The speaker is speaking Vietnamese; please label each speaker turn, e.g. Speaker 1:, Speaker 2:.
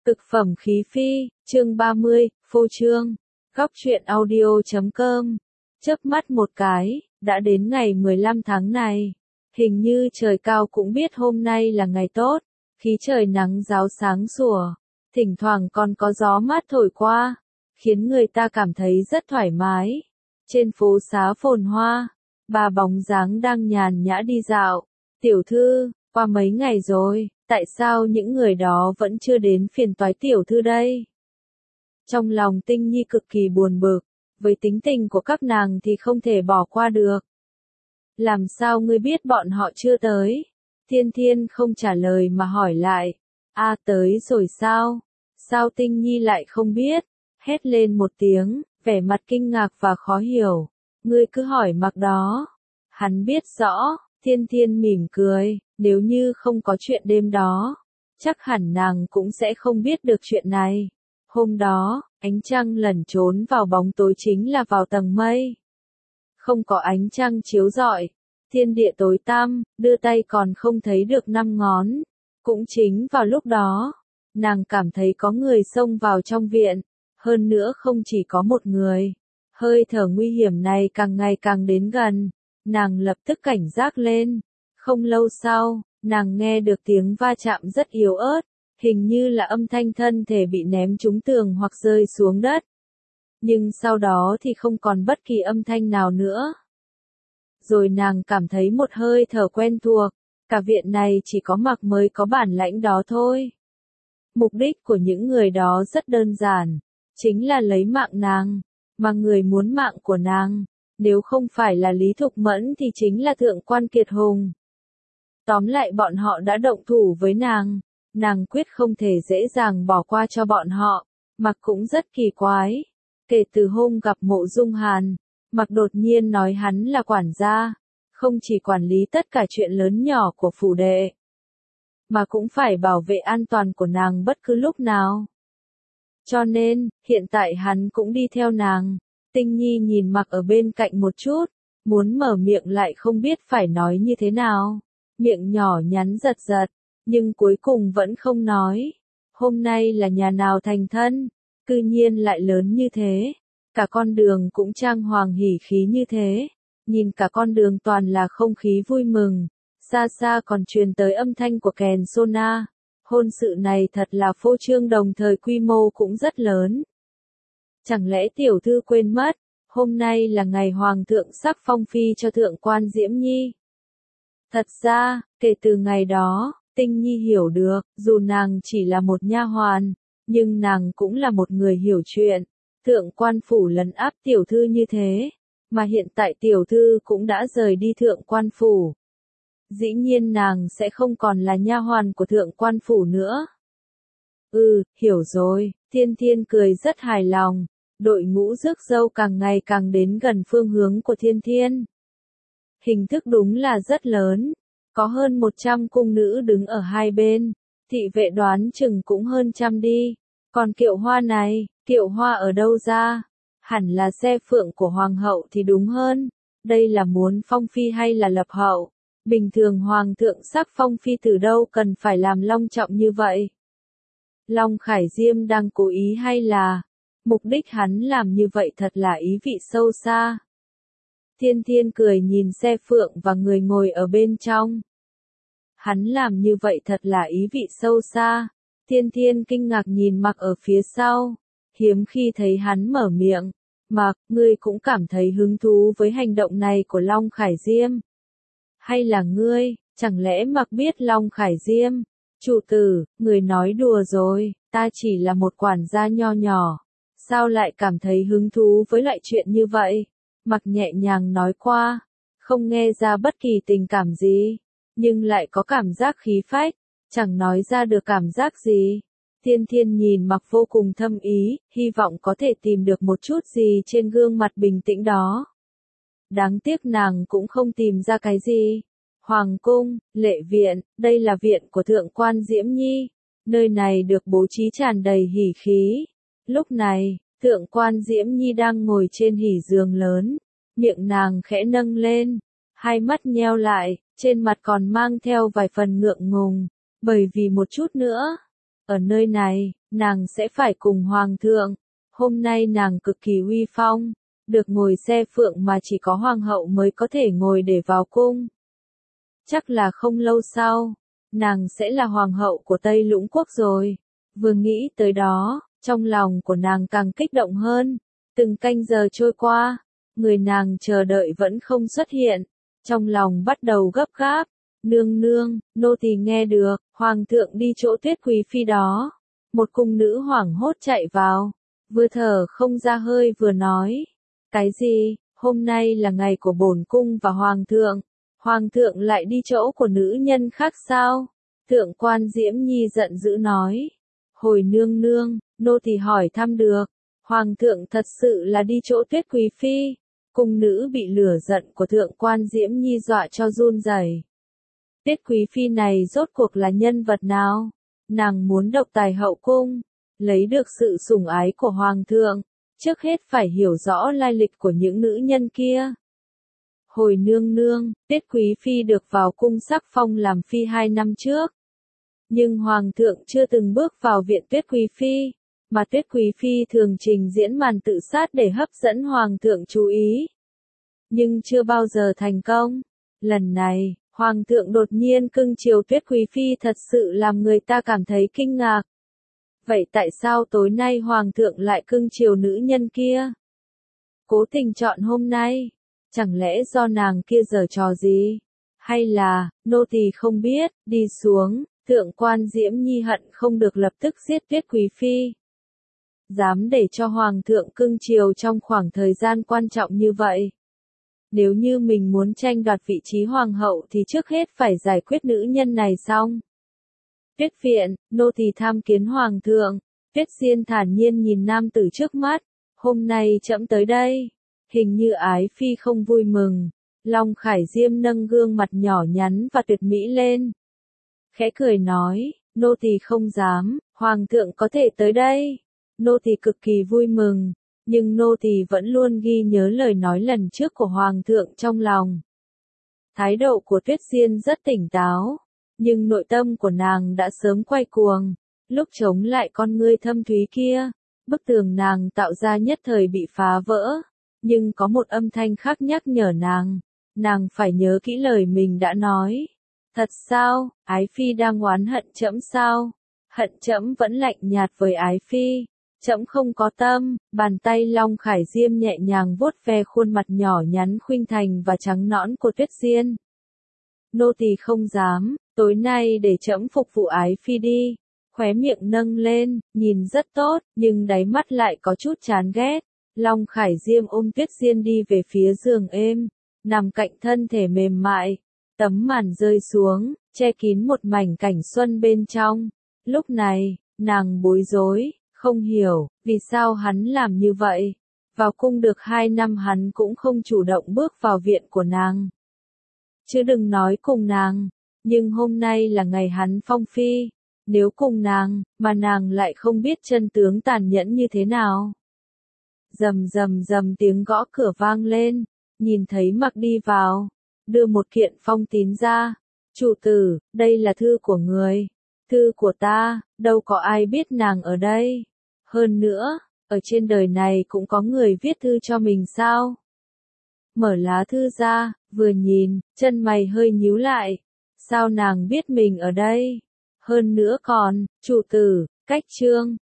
Speaker 1: Thực phẩm khí phi, chương 30, phô trương. Góc truyện audio.com. Chớp mắt một cái, đã đến ngày 15 tháng này. Hình như trời cao cũng biết hôm nay là ngày tốt, khí trời nắng ráo sáng sủa, thỉnh thoảng còn có gió mát thổi qua, khiến người ta cảm thấy rất thoải mái. Trên phố xá phồn hoa, bà bóng dáng đang nhàn nhã đi dạo. Tiểu thư, qua mấy ngày rồi, tại sao những người đó vẫn chưa đến phiền toái tiểu thư đây? Trong lòng Tinh Nhi cực kỳ buồn bực, với tính tình của các nàng thì không thể bỏ qua được. Làm sao ngươi biết bọn họ chưa tới? Thiên Thiên không trả lời mà hỏi lại. A tới rồi sao? Sao Tinh Nhi lại không biết? Hét lên một tiếng, vẻ mặt kinh ngạc và khó hiểu. Ngươi cứ hỏi mặc đó. Hắn biết rõ, Thiên Thiên mỉm cười, nếu như không có chuyện đêm đó, chắc hẳn nàng cũng sẽ không biết được chuyện này. Hôm đó, ánh trăng lẩn trốn vào bóng tối chính là vào tầng mây. Không có ánh trăng chiếu rọi, thiên địa tối tăm, đưa tay còn không thấy được 5 ngón. Cũng chính vào lúc đó, nàng cảm thấy có người xông vào trong viện, hơn nữa không chỉ có một người. Hơi thở nguy hiểm này càng ngày càng đến gần, nàng lập tức cảnh giác lên. Không lâu sau, nàng nghe được tiếng va chạm rất yếu ớt, hình như là âm thanh thân thể bị ném trúng tường hoặc rơi xuống đất. Nhưng sau đó thì không còn bất kỳ âm thanh nào nữa. Rồi nàng cảm thấy một hơi thở quen thuộc, cả viện này chỉ có Mặc mới có bản lãnh đó thôi. Mục đích của những người đó rất đơn giản, chính là lấy mạng nàng, mà người muốn mạng của nàng, nếu không phải là Lý Thục Mẫn thì chính là Thượng quan Kiệt Hùng. Tóm lại bọn họ đã động thủ với nàng quyết không thể dễ dàng bỏ qua cho bọn họ. Mặc cũng rất kỳ quái. Kể từ hôm gặp Mộ Dung Hàn, Mặc đột nhiên nói hắn là quản gia, không chỉ quản lý tất cả chuyện lớn nhỏ của phủ đệ, mà cũng phải bảo vệ an toàn của nàng bất cứ lúc nào. Cho nên, hiện tại hắn cũng đi theo nàng. Tinh Nhi nhìn Mặc ở bên cạnh một chút, muốn mở miệng lại không biết phải nói như thế nào. Miệng nhỏ nhắn giật giật, nhưng cuối cùng vẫn không nói. Hôm nay là nhà nào thành thân, cư nhiên lại lớn như thế. Cả con đường cũng trang hoàng hỉ khí như thế. Nhìn cả con đường toàn là không khí vui mừng. Xa xa còn truyền tới âm thanh của kèn sona. Hôn sự này thật là phô trương, đồng thời quy mô cũng rất lớn. Chẳng lẽ tiểu thư quên mất, hôm nay là ngày hoàng thượng sắc phong phi cho thượng quan Diễm Nhi? Thật ra, kể từ ngày đó, Tinh Nhi hiểu được, dù nàng chỉ là một nha hoàn, nhưng nàng cũng là một người hiểu chuyện. Thượng quan phủ lấn áp tiểu thư như thế, mà hiện tại tiểu thư cũng đã rời đi thượng quan phủ. Dĩ nhiên nàng sẽ không còn là nha hoàn của thượng quan phủ nữa. Hiểu rồi, Thiên Thiên cười rất hài lòng. Đội ngũ rước dâu càng ngày càng đến gần phương hướng của Thiên Thiên. Hình thức đúng là rất lớn, có hơn 100 cung nữ đứng ở hai bên, thị vệ đoán chừng cũng hơn 100 đi. Còn kiệu hoa này, kiệu hoa ở đâu ra? Hẳn là xe phượng của hoàng hậu thì đúng hơn. Đây là muốn phong phi hay là lập hậu? Bình thường hoàng thượng sắc phong phi từ đâu cần phải làm long trọng như vậy? Long Khải Diêm đang cố ý hay là mục đích hắn làm như vậy thật là ý vị sâu xa. Thiên Thiên cười nhìn xe phượng và người ngồi ở bên trong. Hắn làm như vậy thật là ý vị sâu xa. Thiên Thiên kinh ngạc nhìn Mặc ở phía sau. Hiếm khi thấy hắn mở miệng. Mặc, ngươi cũng cảm thấy hứng thú với hành động này của Long Khải Diêm? Hay là ngươi, chẳng lẽ Mặc biết Long Khải Diêm? Chủ tử, người nói đùa rồi, ta chỉ là một quản gia nho nhỏ. Sao lại cảm thấy hứng thú với loại chuyện như vậy? Mặc nhẹ nhàng nói qua, không nghe ra bất kỳ tình cảm gì, nhưng lại có cảm giác khí phách, chẳng nói ra được cảm giác gì. Thiên Thiên nhìn Mặc vô cùng thâm ý, hy vọng có thể tìm được một chút gì trên gương mặt bình tĩnh đó. Đáng tiếc nàng cũng không tìm ra cái gì. Hoàng cung, lệ viện, đây là viện của thượng quan Diễm Nhi. Nơi này được bố trí tràn đầy hỉ khí. Lúc này, thượng quan Diễm Nhi đang ngồi trên hỉ giường lớn. Miệng nàng khẽ nâng lên, hai mắt nheo lại, trên mặt còn mang theo vài phần ngượng ngùng. Bởi vì một chút nữa, Ở nơi này, nàng sẽ phải cùng hoàng thượng. Hôm nay nàng cực kỳ uy phong, được ngồi xe phượng mà chỉ có hoàng hậu mới có thể ngồi để vào cung. Chắc là không lâu sau, nàng sẽ là hoàng hậu của Tây Lũng Quốc rồi. Vừa nghĩ tới đó, trong lòng của nàng càng kích động hơn. Từng canh giờ trôi qua, người nàng chờ đợi vẫn không xuất hiện. Trong lòng bắt đầu gấp gáp. Nương nương, nô tỳ nghe được, hoàng thượng đi chỗ Tuyết Quý phi đó. Một cung nữ hoảng hốt chạy vào, vừa thở không ra hơi vừa nói. Cái gì, hôm nay là ngày của bổn cung và hoàng thượng lại đi chỗ của nữ nhân khác sao? Thượng quan Diễm Nhi giận dữ nói. Hồi nương nương, nô tỳ hỏi thăm được, hoàng thượng thật sự là đi chỗ Tuyết Quý phi. Cung nữ bị lửa giận của thượng quan Diễm Nhi dọa cho run rẩy. Tuyết Quý phi này rốt cuộc là nhân vật nào? Nàng muốn độc tài hậu cung, lấy được sự sủng ái của hoàng thượng, trước hết phải hiểu rõ lai lịch của những nữ nhân kia. Hồi nương nương, Tuyết Quý phi được vào cung sắc phong làm phi 2 năm trước. Nhưng hoàng thượng chưa từng bước vào viện Tuyết Quý phi, mà Tuyết Quý phi thường trình diễn màn tự sát để hấp dẫn hoàng thượng chú ý. Nhưng chưa bao giờ thành công. Lần này, hoàng thượng đột nhiên cưng chiều Tuyết Quý phi thật sự làm người ta cảm thấy kinh ngạc. Vậy tại sao tối nay hoàng thượng lại cưng chiều nữ nhân kia? Cố tình chọn hôm nay, chẳng lẽ do nàng kia giở trò gì? Hay là, nô tỳ không biết, đi xuống, thượng quan Diễm Nhi hận không được lập tức giết Tuyết Quý phi. Dám để cho hoàng thượng cưng chiều trong khoảng thời gian quan trọng như vậy. Nếu như mình muốn tranh đoạt vị trí hoàng hậu thì trước hết phải giải quyết nữ nhân này xong. Tuyết viện, nô tỳ tham kiến hoàng thượng. Tuyết Diên thản nhiên nhìn nam tử trước mắt. Hôm nay trẫm tới đây. Hình như Ái Phi không vui mừng. Long Khải Diêm nâng gương mặt nhỏ nhắn và tuyệt mỹ lên. Khẽ cười nói, nô tỳ không dám, hoàng thượng có thể tới đây. Nô tỳ cực kỳ vui mừng. Nhưng nô tỳ vẫn luôn ghi nhớ lời nói lần trước của hoàng thượng trong lòng. Thái độ của Tuyết Diên rất tỉnh táo, nhưng nội tâm của nàng đã sớm quay cuồng. Lúc chống lại con ngươi thâm thúy kia, bức tường nàng tạo ra nhất thời bị phá vỡ. Nhưng có một âm thanh khác nhắc nhở nàng phải nhớ kỹ lời mình đã nói. Thật sao, Ái Phi đang oán hận trẫm sao? Hận trẫm vẫn lạnh nhạt với Ái Phi. Trẫm không có tâm. Bàn tay Long Khải Diêm nhẹ nhàng vuốt ve khuôn mặt nhỏ nhắn khuynh thành và trắng nõn của Tuyết Diên. Nô tỳ không dám, tối nay để trẫm phục vụ Ái Phi đi. Khóe miệng nâng lên, nhìn rất tốt, nhưng đáy mắt lại có chút chán ghét. Long Khải Diêm ôm Tuyết Diên đi về phía giường êm, nằm cạnh thân thể mềm mại. Tấm màn rơi xuống, che kín một mảnh cảnh xuân bên trong. Lúc này, nàng bối rối, không hiểu, vì sao hắn làm như vậy. Vào cung được 2 năm hắn cũng không chủ động bước vào viện của nàng. Chứ đừng nói cùng nàng, nhưng hôm nay là ngày hắn phong phi. Nếu cùng nàng, mà nàng lại không biết chân tướng tàn nhẫn như thế nào. Rầm rầm rầm tiếng gõ cửa vang lên, nhìn thấy Mặc đi vào, đưa một kiện phong tín ra. Chủ tử, đây là thư của người. Thư của ta, đâu có ai biết nàng ở đây. Hơn nữa, ở trên đời này cũng có người viết thư cho mình sao? Mở lá thư ra, vừa nhìn, chân mày hơi nhíu lại. Sao nàng biết mình ở đây? Hơn nữa còn, chủ tử, cách chương.